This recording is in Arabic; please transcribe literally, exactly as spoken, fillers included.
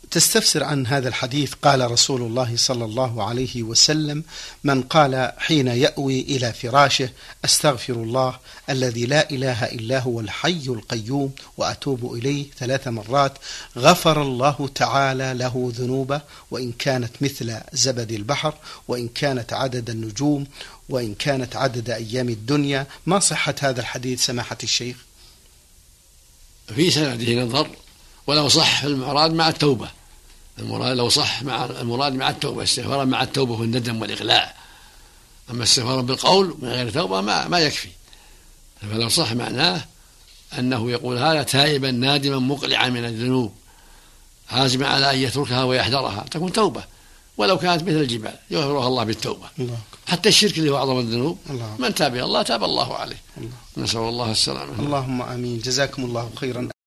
تستفسر عن هذا الحديث: قال رسول الله صلى الله عليه وسلم: من قال حين يأوي إلى فراشه: أستغفر الله الذي لا إله إلا هو الحي القيوم وأتوب إليه ثلاث مرات، غفر الله تعالى له ذنوبه، وإن كانت مثل زبد البحر، وإن كانت عدد النجوم، وإن كانت عدد أيام الدنيا. ما صحة هذا الحديث سماحة الشيخ؟ في سنده نظر، ولو صح المراد مع التوبة، المراد لو صح مع المراد مع التوبة، استغفارا مع التوبة والندم والإقلاع. أما استغفارا بالقول من غير توبة ما, ما يكفي. فلو صح معناه أنه يقول هذا تائبا نادما مقلعا من الذنوب عازما على أن يتركها ويحذرها، تكون توبة، ولو كانت مثل الجبال يغفرها الله بالتوبة. الله. حتى الشرك اللي هو أعظم الذنوب الله. من تاب الله تاب الله عليه. الله. نسأل الله السلامة. اللهم آمين. جزاكم الله خيرا.